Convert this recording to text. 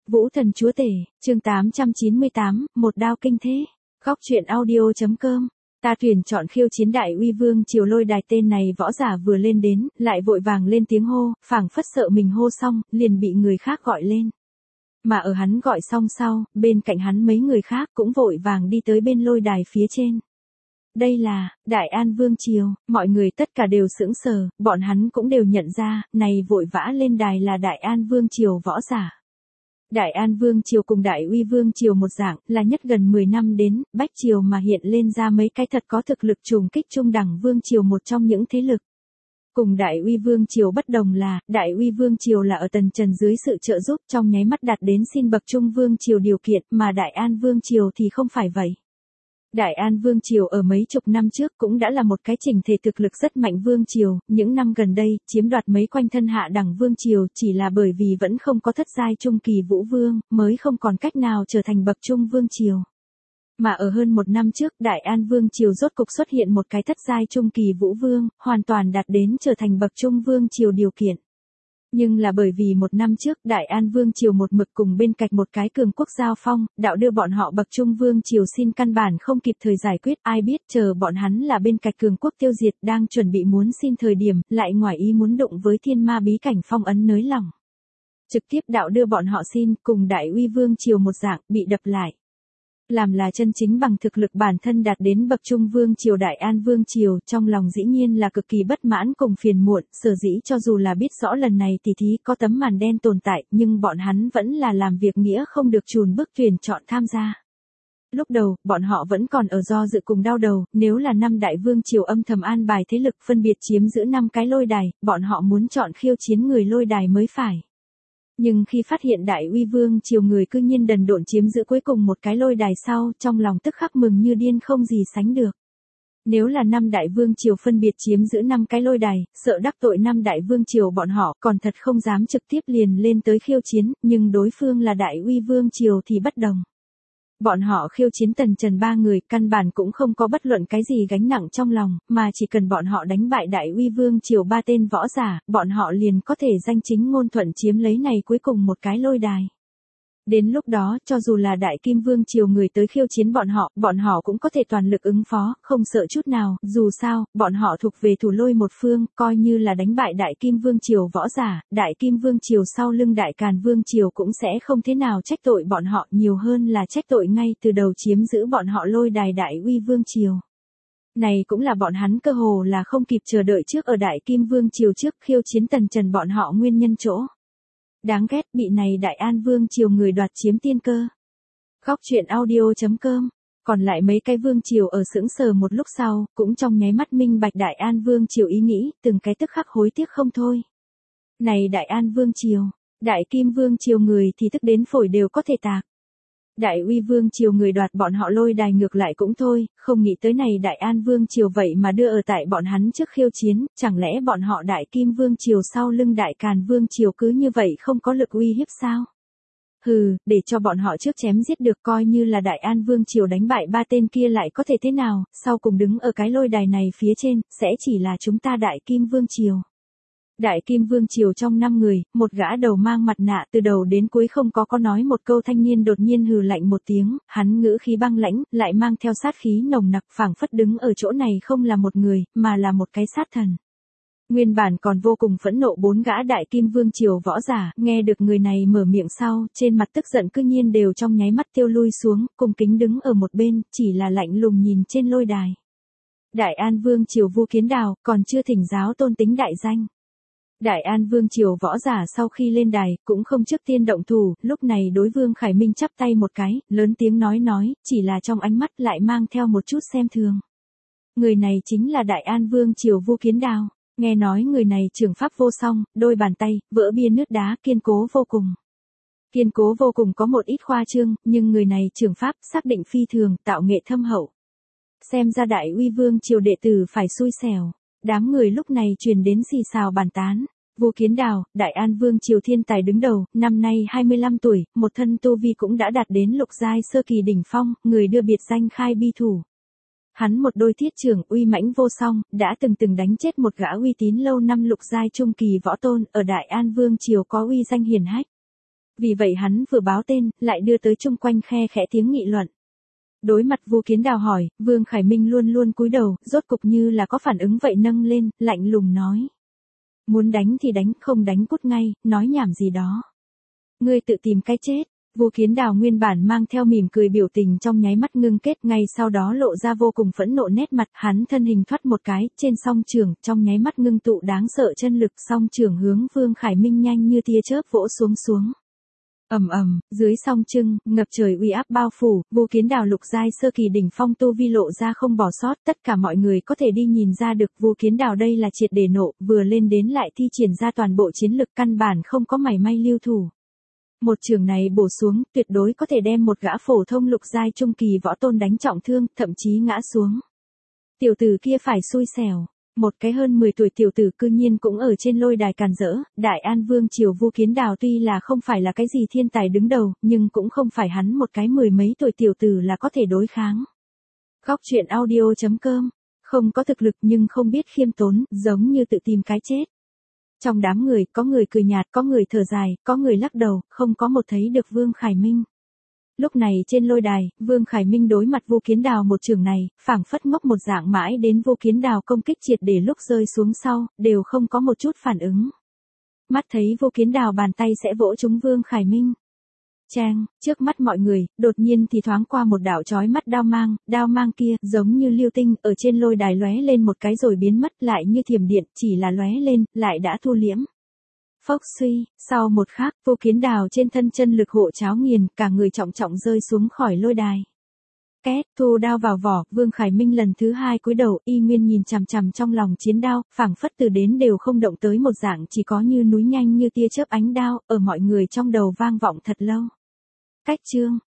Vũ Thần Chúa Tể, chương 898, một đao kinh thế. Góc truyện audio.com. Ta tuyển chọn khiêu chiến đại uy vương triều Lôi Đài. Tên này võ giả vừa lên đến, lại vội vàng lên tiếng hô, phảng phất sợ mình hô xong, liền bị người khác gọi lên. Mà ở hắn gọi xong sau, bên cạnh hắn mấy người khác cũng vội vàng đi tới bên lôi đài phía trên. Đây là Đại An Vương Triều, mọi người tất cả đều sững sờ, bọn hắn cũng đều nhận ra, này vội vã lên đài là Đại An Vương Triều võ giả. Đại An Vương Triều cùng Đại Uy Vương Triều một dạng, là nhất gần 10 năm đến, Bách Triều mà hiện lên ra mấy cái thật có thực lực trùng kích trung đẳng Vương Triều, một trong những thế lực. Cùng Đại Uy Vương Triều bất đồng là, Đại Uy Vương Triều là ở tần trần dưới sự trợ giúp trong nháy mắt đạt đến xin bậc trung Vương Triều điều kiện, mà Đại An Vương Triều thì không phải vậy. Đại An Vương Triều ở mấy chục năm trước cũng đã là một cái chỉnh thể thực lực rất mạnh Vương Triều, những năm gần đây, chiếm đoạt mấy quanh thân hạ đẳng Vương Triều chỉ là bởi vì vẫn không có thất giai trung kỳ Vũ Vương, mới không còn cách nào trở thành bậc trung Vương Triều. Mà ở hơn một năm trước, Đại An Vương Triều rốt cục xuất hiện một cái thất giai trung kỳ Vũ Vương, hoàn toàn đạt đến trở thành bậc trung Vương Triều điều kiện. Nhưng là bởi vì một năm trước Đại An Vương Triều một mực cùng bên cạnh một cái cường quốc giao phong, đạo đưa bọn họ bậc trung Vương Triều xin căn bản không kịp thời giải quyết, ai biết chờ bọn hắn là bên cạnh cường quốc tiêu diệt đang chuẩn bị muốn xin thời điểm, lại ngoài ý muốn đụng với thiên ma bí cảnh phong ấn nới lỏng. Trực tiếp đạo đưa bọn họ xin cùng Đại Uy Vương Triều một dạng bị đập lại. Làm là chân chính bằng thực lực bản thân đạt đến bậc trung Vương Triều Đại An Vương Triều, trong lòng dĩ nhiên là cực kỳ bất mãn cùng phiền muộn, sở dĩ cho dù là biết rõ lần này tỷ thí có tấm màn đen tồn tại, nhưng bọn hắn vẫn là làm việc nghĩa không được chùn bước tuyển chọn tham gia. Lúc đầu, bọn họ vẫn còn ở do dự cùng đau đầu, nếu là năm Đại Vương Triều âm thầm an bài thế lực phân biệt chiếm giữ 5 cái lôi đài, bọn họ muốn chọn khiêu chiến người lôi đài mới phải. Nhưng khi phát hiện Đại Uy Vương Triều người cư nhiên đần độn chiếm giữ cuối cùng một cái lôi đài sau, trong lòng tức khắc mừng như điên không gì sánh được. Nếu là 5 Đại Vương Triều phân biệt chiếm giữ 5 cái lôi đài, sợ đắc tội 5 Đại Vương Triều bọn họ còn thật không dám trực tiếp liền lên tới khiêu chiến, nhưng đối phương là Đại Uy Vương Triều thì bất đồng. Bọn họ khiêu chiến tần trần 3 người, căn bản cũng không có bất luận cái gì gánh nặng trong lòng, mà chỉ cần bọn họ đánh bại Đại Uy Vương Triều 3 tên võ giả, bọn họ liền có thể danh chính ngôn thuận chiếm lấy này cuối cùng một cái lôi đài. Đến lúc đó, cho dù là Đại Kim Vương Triều người tới khiêu chiến bọn họ cũng có thể toàn lực ứng phó, không sợ chút nào, dù sao, bọn họ thuộc về thủ lôi một phương, coi như là đánh bại Đại Kim Vương Triều võ giả, Đại Kim Vương Triều sau lưng Đại Càn Vương Triều cũng sẽ không thế nào trách tội bọn họ, nhiều hơn là trách tội ngay từ đầu chiếm giữ bọn họ lôi đài Đại Uy Vương Triều. Này cũng là bọn hắn cơ hồ là không kịp chờ đợi trước ở Đại Kim Vương Triều trước khiêu chiến tần trần bọn họ nguyên nhân chỗ. Đáng ghét bị này Đại An Vương Triều người đoạt chiếm tiên cơ. Góc truyện audio.com. Còn lại mấy cái Vương Triều ở sững sờ một lúc sau, cũng trong nháy mắt minh bạch Đại An Vương Triều ý nghĩ, từng cái tức khắc hối tiếc không thôi. Này Đại An Vương Triều, Đại Kim Vương Triều người thì tức đến phổi đều có thể tạc. Đại Uy Vương Triều người đoạt bọn họ lôi đài ngược lại cũng thôi, không nghĩ tới này Đại An Vương Triều vậy mà đưa ở tại bọn hắn trước khiêu chiến, chẳng lẽ bọn họ Đại Kim Vương Triều sau lưng Đại Càn Vương Triều cứ như vậy không có lực uy hiếp sao? Hừ, để cho bọn họ trước chém giết được coi như là Đại An Vương Triều đánh bại 3 tên kia lại có thể thế nào, sau cùng đứng ở cái lôi đài này phía trên, sẽ chỉ là chúng ta Đại Kim Vương Triều. Đại Kim Vương Triều trong 5 người, một gã đầu mang mặt nạ từ đầu đến cuối không có nói một câu thanh niên đột nhiên hừ lạnh một tiếng, hắn ngữ khí băng lãnh, lại mang theo sát khí nồng nặc phảng phất đứng ở chỗ này không là một người, mà là một cái sát thần. Nguyên bản còn vô cùng phẫn nộ 4 gã Đại Kim Vương Triều võ giả, nghe được người này mở miệng sau, trên mặt tức giận cư nhiên đều trong nháy mắt tiêu lui xuống, cùng kính đứng ở một bên, chỉ là lạnh lùng nhìn trên lôi đài. Đại An Vương Triều Vu Kiến Đào, còn chưa thỉnh giáo tôn tính đại danh. Đại An Vương Triều võ giả sau khi lên đài, cũng không trước tiên động thủ, lúc này đối Vương Khải Minh chắp tay một cái, lớn tiếng nói, chỉ là trong ánh mắt lại mang theo một chút xem thường. Người này chính là Đại An Vương Triều Vu Kiến Đào, nghe nói người này trường pháp vô song, đôi bàn tay, vỡ bia nứt đá, kiên cố vô cùng. Kiên cố vô cùng có một ít khoa trương, nhưng người này trường pháp xác định phi thường, tạo nghệ thâm hậu. Xem ra Đại Uy Vương Triều đệ tử phải xui xẻo. Đám người lúc này truyền đến xì xào bàn tán. Vu Kiến Đào, Đại An Vương Triều thiên tài đứng đầu, năm nay 25 tuổi, một thân tu vi cũng đã đạt đến lục giai sơ kỳ đỉnh phong, người đưa biệt danh Khai Bi Thủ. Hắn một đôi thiết trưởng uy mãnh vô song, đã từng đánh chết một gã uy tín lâu năm lục giai trung kỳ võ tôn, ở Đại An Vương Triều có uy danh hiển hách. Vì vậy hắn vừa báo tên, lại đưa tới chung quanh khe khẽ tiếng nghị luận. Đối mặt Vu Kiến Đào hỏi, Vương Khải Minh luôn luôn cúi đầu, rốt cục như là có phản ứng vậy nâng lên, lạnh lùng nói. Muốn đánh thì đánh, không đánh cút ngay, nói nhảm gì đó. Ngươi tự tìm cái chết. Vu Kiến Đào nguyên bản mang theo mỉm cười biểu tình trong nháy mắt ngưng kết, ngay sau đó lộ ra vô cùng phẫn nộ nét mặt, hắn thân hình thoát một cái, trên song trường, trong nháy mắt ngưng tụ đáng sợ chân lực, song trường hướng Vương Khải Minh nhanh như tia chớp vỗ xuống. Ầm ầm, dưới song trưng, ngập trời uy áp bao phủ, Vu Kiến Đào lục giai sơ kỳ đỉnh phong tu vi lộ ra không bỏ sót, tất cả mọi người có thể đi nhìn ra được Vu Kiến Đào đây là triệt để nộ, vừa lên đến lại thi triển ra toàn bộ chiến lực, căn bản không có mảy may lưu thủ. Một trường này bổ xuống, tuyệt đối có thể đem một gã phổ thông lục giai trung kỳ võ tôn đánh trọng thương, thậm chí ngã xuống. Tiểu tử kia phải xui xẻo. Một cái hơn 10 tuổi tiểu tử cư nhiên cũng ở trên lôi đài càn rỡ, Đại An Vương triều Vu Kiến Đào tuy là không phải là cái gì thiên tài đứng đầu, nhưng cũng không phải hắn một cái 10 mấy tuổi tiểu tử là có thể đối kháng. Góc truyện audio.com, không có thực lực nhưng không biết khiêm tốn, giống như tự tìm cái chết. Trong đám người, có người cười nhạt, có người thở dài, có người lắc đầu, không có một thấy được Vương Khải Minh. Lúc này trên lôi đài, Vương Khải Minh đối mặt Vu Kiến Đào một trường này, phảng phất ngốc một dạng mãi đến Vu Kiến Đào công kích triệt để lúc rơi xuống sau, đều không có một chút phản ứng. Mắt thấy Vu Kiến Đào bàn tay sẽ vỗ trúng Vương Khải Minh. Chang, trước mắt mọi người, đột nhiên thì thoáng qua một đạo chói mắt đao mang kia, giống như lưu tinh, ở trên lôi đài lóe lên một cái rồi biến mất, lại như thiểm điện, chỉ là lóe lên, lại đã thu liễm. Phốc suy, sau một khắc, Vu Kiến Đào trên thân chân lực hộ cháo nghiền, cả người trọng trọng rơi xuống khỏi lôi đài. Két, thu đao vào vỏ, Vương Khải Minh lần thứ hai cúi đầu, y nguyên nhìn chằm chằm trong lòng chiến đao, phảng phất từ đến đều không động tới một dạng, chỉ có như núi nhanh như tia chớp ánh đao, ở mọi người trong đầu vang vọng thật lâu. Cách chương